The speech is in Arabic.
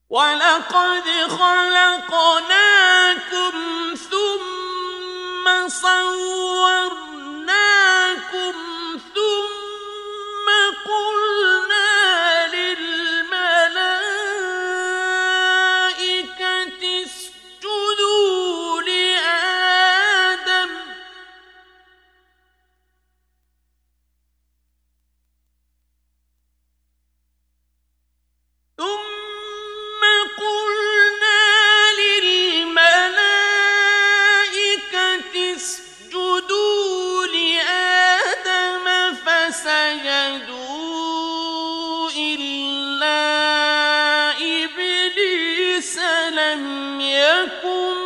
وَلَقَدْ خَلَقْنَاكُمْ ثُمَّ صَوَّرْنَاكُمْ ثُمَّ قُلْنَا لِلْمَلَائِكَةِ اسْجُدُوا لِآدَمَ فسجدوا إلا إبليس لم يكن